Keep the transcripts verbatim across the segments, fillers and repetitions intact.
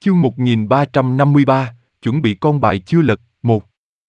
Chương một nghìn ba trăm năm mươi ba, chuẩn bị con bài chưa lật, một.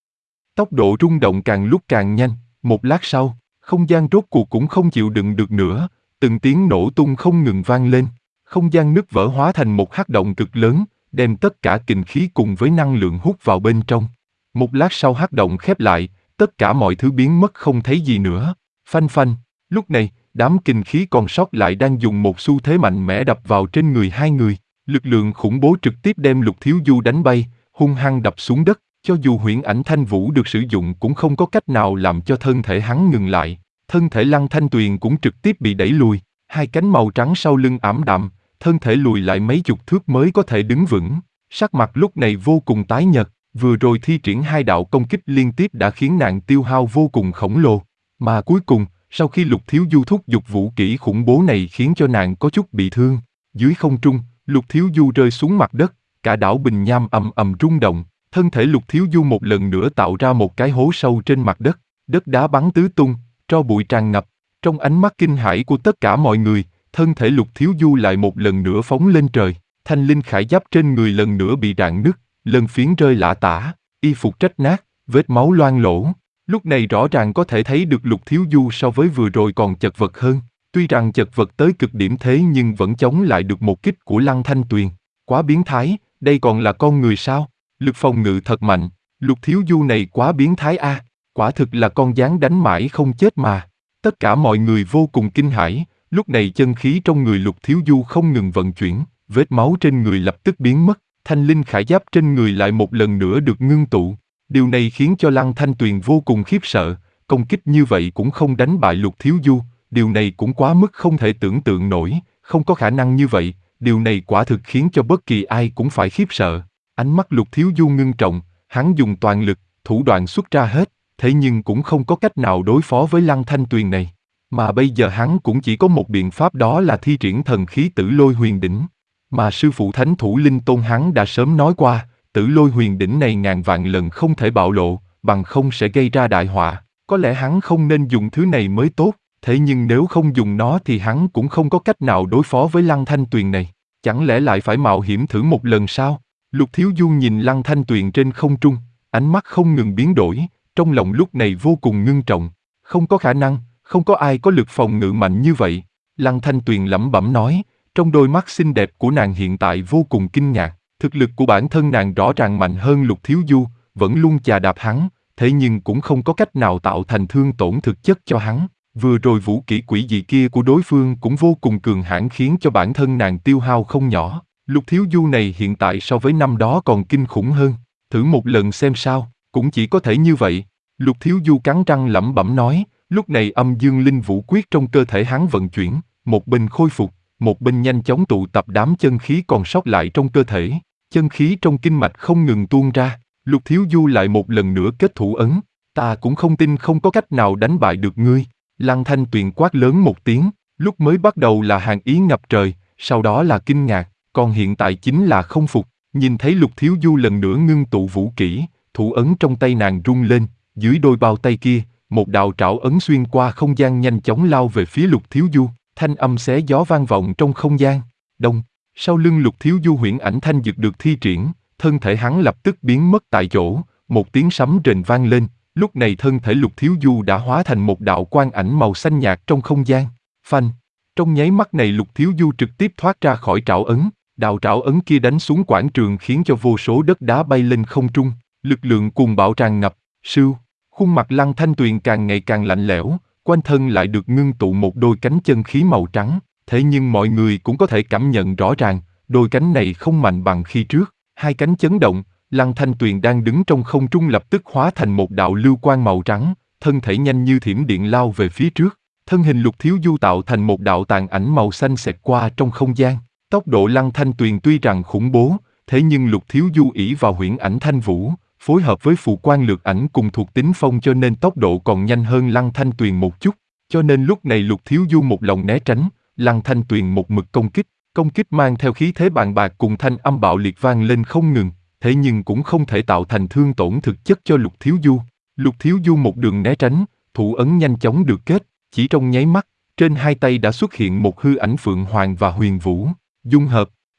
Tốc độ rung động càng lúc càng nhanh, một lát sau, không gian rốt cuộc cũng không chịu đựng được nữa, từng tiếng nổ tung không ngừng vang lên, không gian nứt vỡ hóa thành một hắc động cực lớn, đem tất cả kình khí cùng với năng lượng hút vào bên trong. Một lát sau hắc động khép lại, tất cả mọi thứ biến mất không thấy gì nữa. Phanh phanh, lúc này, đám kình khí còn sót lại đang dùng một xu thế mạnh mẽ đập vào trên người hai người. Lực lượng khủng bố trực tiếp đem Lục Thiếu Du đánh bay, hung hăng đập xuống đất, cho dù huyễn ảnh thanh vũ được sử dụng cũng không có cách nào làm cho thân thể hắn ngừng lại. Thân thể Lăng Thanh Tuyền cũng trực tiếp bị đẩy lùi, hai cánh màu trắng sau lưng ảm đạm, thân thể lùi lại mấy chục thước mới có thể đứng vững. Sắc mặt lúc này vô cùng tái nhợt, vừa rồi thi triển hai đạo công kích liên tiếp đã khiến nàng tiêu hao vô cùng khổng lồ. Mà cuối cùng, sau khi Lục Thiếu Du thúc giục vũ kỹ khủng bố này khiến cho nàng có chút bị thương. Dưới không trung, Lục Thiếu Du rơi xuống mặt đất, cả đảo Bình Nham ầm ầm rung động, thân thể Lục Thiếu Du một lần nữa tạo ra một cái hố sâu trên mặt đất, đất đá bắn tứ tung, tro bụi tràn ngập, trong ánh mắt kinh hãi của tất cả mọi người, thân thể Lục Thiếu Du lại một lần nữa phóng lên trời, thanh linh khải giáp trên người lần nữa bị rạn nứt, lân phiến rơi lả tả, y phục rách nát, vết máu loang lổ. Lúc này rõ ràng có thể thấy được Lục Thiếu Du so với vừa rồi còn chật vật hơn. Tuy rằng chật vật tới cực điểm thế nhưng vẫn chống lại được một kích của Lăng Thanh Tuyền. Quá biến thái, đây còn là con người sao? Lực phòng ngự thật mạnh, Lục Thiếu Du này quá biến thái a, à. Quả thực là con gián đánh mãi không chết mà. Tất cả mọi người vô cùng kinh hãi, lúc này chân khí trong người Lục Thiếu Du không ngừng vận chuyển, vết máu trên người lập tức biến mất, thanh linh khải giáp trên người lại một lần nữa được ngưng tụ. Điều này khiến cho Lăng Thanh Tuyền vô cùng khiếp sợ, công kích như vậy cũng không đánh bại Lục Thiếu Du. Điều này cũng quá mức không thể tưởng tượng nổi, không có khả năng như vậy, điều này quả thực khiến cho bất kỳ ai cũng phải khiếp sợ. Ánh mắt Lục Thiếu Du ngưng trọng, hắn dùng toàn lực, thủ đoạn xuất ra hết, thế nhưng cũng không có cách nào đối phó với Lăng Thanh Tuyền này. Mà bây giờ hắn cũng chỉ có một biện pháp, đó là thi triển thần khí Tử Lôi Huyền Đỉnh. Mà sư phụ Thánh Thủ Linh Tôn hắn đã sớm nói qua, Tử Lôi Huyền Đỉnh này ngàn vạn lần không thể bạo lộ, bằng không sẽ gây ra đại họa. Có lẽ hắn không nên dùng thứ này mới tốt. Thế nhưng nếu không dùng nó thì hắn cũng không có cách nào đối phó với Lăng Thanh Tuyền này. Chẳng lẽ lại phải mạo hiểm thử một lần sao? Lục Thiếu Du nhìn Lăng Thanh Tuyền trên không trung, ánh mắt không ngừng biến đổi, trong lòng lúc này vô cùng ngưng trọng. Không có khả năng, không có ai có lực phòng ngự mạnh như vậy. Lăng Thanh Tuyền lẩm bẩm nói, trong đôi mắt xinh đẹp của nàng hiện tại vô cùng kinh ngạc. Thực lực của bản thân nàng rõ ràng mạnh hơn Lục Thiếu Du, vẫn luôn chà đạp hắn, thế nhưng cũng không có cách nào tạo thành thương tổn thực chất cho hắn. Vừa rồi vũ kỹ quỷ dị kia của đối phương cũng vô cùng cường hãn khiến cho bản thân nàng tiêu hao không nhỏ. Lục Thiếu Du này hiện tại so với năm đó còn kinh khủng hơn. Thử một lần xem sao, cũng chỉ có thể như vậy. Lục Thiếu Du cắn răng lẩm bẩm nói, lúc này âm dương linh vũ quyết trong cơ thể hắn vận chuyển, một bên khôi phục, một bên nhanh chóng tụ tập đám chân khí còn sót lại trong cơ thể. Chân khí trong kinh mạch không ngừng tuôn ra, Lục Thiếu Du lại một lần nữa kết thủ ấn. Ta cũng không tin không có cách nào đánh bại được ngươi. Lăng Thanh Tuyền quát lớn một tiếng, lúc mới bắt đầu là hàn ý ngập trời, sau đó là kinh ngạc, còn hiện tại chính là không phục. Nhìn thấy Lục Thiếu Du lần nữa ngưng tụ vũ kỹ, thủ ấn trong tay nàng rung lên, dưới đôi bao tay kia, một đạo trảo ấn xuyên qua không gian nhanh chóng lao về phía Lục Thiếu Du, thanh âm xé gió vang vọng trong không gian. Đông, sau lưng Lục Thiếu Du huyễn ảnh thanh dực được thi triển, thân thể hắn lập tức biến mất tại chỗ, một tiếng sấm rền vang lên. Lúc này thân thể Lục Thiếu Du đã hóa thành một đạo quang ảnh màu xanh nhạt trong không gian. Phanh! Trong nháy mắt này Lục Thiếu Du trực tiếp thoát ra khỏi trảo ấn. Đạo trảo ấn kia đánh xuống quảng trường khiến cho vô số đất đá bay lên không trung. Lực lượng cuồng bạo tràn ngập. Sưu! Khuôn mặt Lăng Thanh Tuyền càng ngày càng lạnh lẽo, quanh thân lại được ngưng tụ một đôi cánh chân khí màu trắng. Thế nhưng mọi người cũng có thể cảm nhận rõ ràng, đôi cánh này không mạnh bằng khi trước. Hai cánh chấn động. Lăng Thanh Tuyền đang đứng trong không trung lập tức hóa thành một đạo lưu quang màu trắng, thân thể nhanh như thiểm điện lao về phía trước. Thân hình Lục Thiếu Du tạo thành một đạo tàn ảnh màu xanh xẹt qua trong không gian. Tốc độ Lăng Thanh Tuyền tuy rằng khủng bố, thế nhưng Lục Thiếu Du ỷ vào huyễn ảnh thanh vũ, phối hợp với phù quan lược ảnh cùng thuộc tính phong cho nên tốc độ còn nhanh hơn Lăng Thanh Tuyền một chút. Cho nên lúc này Lục Thiếu Du một lòng né tránh, Lăng Thanh Tuyền một mực công kích. Công kích mang theo khí thế bàng bạc cùng thanh âm bạo liệt vang lên không ngừng. Thế nhưng cũng không thể tạo thành thương tổn thực chất cho Lục Thiếu Du. Lục Thiếu Du một đường né tránh, thủ ấn nhanh chóng được kết, chỉ trong nháy mắt, trên hai tay đã xuất hiện một hư ảnh Phượng Hoàng và Huyền Vũ, dung hợp,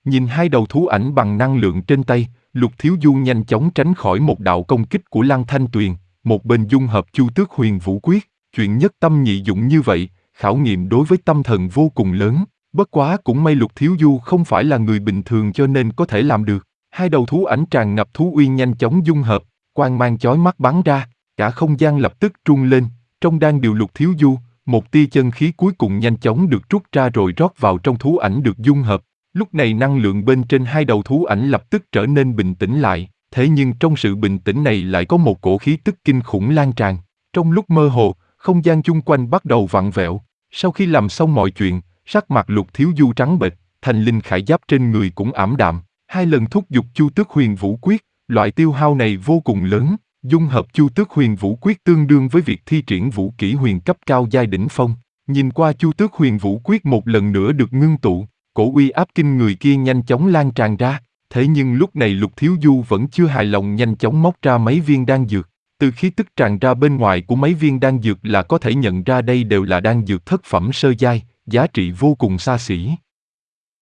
Nhìn hai đầu thú ảnh bằng năng lượng trên tay, Lục Thiếu Du nhanh chóng tránh khỏi một đạo công kích của Lăng Thanh Tuyền, một bên dung hợp Chu Tước Huyền Vũ Quyết, chuyện nhất tâm nhị dụng như vậy, khảo nghiệm đối với tâm thần vô cùng lớn, bất quá cũng may Lục Thiếu Du không phải là người bình thường cho nên có thể làm được. Hai đầu thú ảnh tràn ngập thú uy nhanh chóng dung hợp, quang mang chói mắt bắn ra, cả không gian lập tức rung lên, trong đan điệu Lục Thiếu Du, một tia chân khí cuối cùng nhanh chóng được rút ra rồi rót vào trong thú ảnh được dung hợp. Lúc này năng lượng bên trên hai đầu thú ảnh lập tức trở nên bình tĩnh lại, thế nhưng trong sự bình tĩnh này lại có một cổ khí tức kinh khủng lan tràn. Trong lúc mơ hồ, không gian chung quanh bắt đầu vặn vẹo. Sau khi làm xong mọi chuyện, sắc mặt Lục Thiếu Du trắng bệch, thành linh khải giáp trên người cũng ảm đạm. Hai lần thúc giục Chu Tước Huyền Vũ Quyết, loại tiêu hao này vô cùng lớn. Dung hợp Chu Tước Huyền Vũ Quyết tương đương với việc thi triển vũ kỹ huyền cấp cao giai đỉnh phong. Nhìn qua Chu Tước Huyền Vũ Quyết một lần nữa được ngưng tụ, cổ uy áp kinh người kia nhanh chóng lan tràn ra. Thế nhưng lúc này Lục Thiếu Du vẫn chưa hài lòng, nhanh chóng móc ra mấy viên đan dược. Từ khí tức tràn ra bên ngoài của mấy viên đan dược là có thể nhận ra đây đều là đan dược thất phẩm sơ giai, giá trị vô cùng xa xỉ.